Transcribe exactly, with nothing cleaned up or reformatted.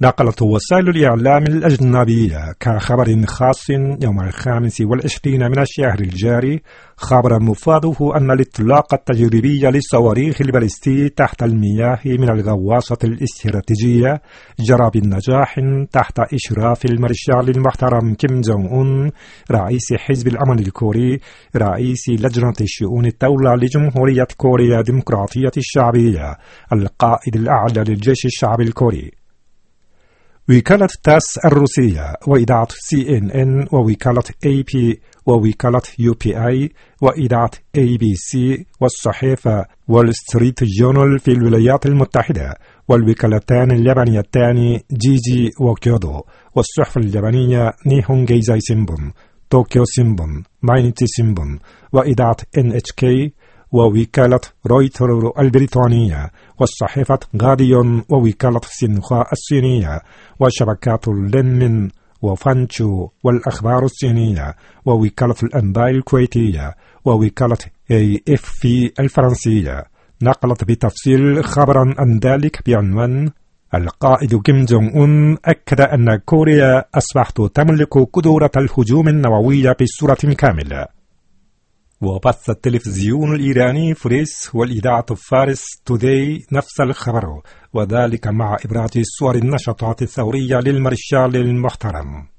نقلت وسائل الإعلام الأجنبية كخبر خاص يوم الخامس والعشرين من الشهر الجاري خبرا مفاده أن الإطلاق التجريبي للصواريخ البالستي تحت المياه من الغواصة الاستراتيجية جرى بالنجاح تحت إشراف المارشال المحترم كيم جونغ أون رئيس حزب الأمن الكوري رئيس لجنة شؤون الدولة لجمهورية كوريا الديمقراطية الشعبية القائد الأعلى للجيش الشعبي الكوري. وكالة تاس الروسية وإذاعة سي إن إن ووكالة إي بي ووكالة يو بي آي وإذاعة إي بي سي والصحيفة وول ستريت جورنال في الولايات المتحدة والوكالتان اليابانيتان جيجي وكيودو والصحف اليابانية نيهون جيزاي سينبون طوكيو سينبون ماينيتشي سينبون وإذاعة إن إتش كي ووكالة رويتر البريطانية والصحيفة غاديون ووكالة سينخوا الصينية وشبكات لينمن وفانشو والأخبار الصينية ووكالة الأنباء الكويتية ووكالة إيه إف في الفرنسية نقلت بتفصيل خبرا عن ذلك بعنوان القائد كيم جونغ أون أكد أن كوريا أصبحت تملك قدرة الهجوم النووي بصورة كاملة. وبث التلفزيون الإيراني فريس والإذاعة فارس توداي نفس الخبر وذلك مع إبراز صور النشاطات الثورية للمارشال المحترم.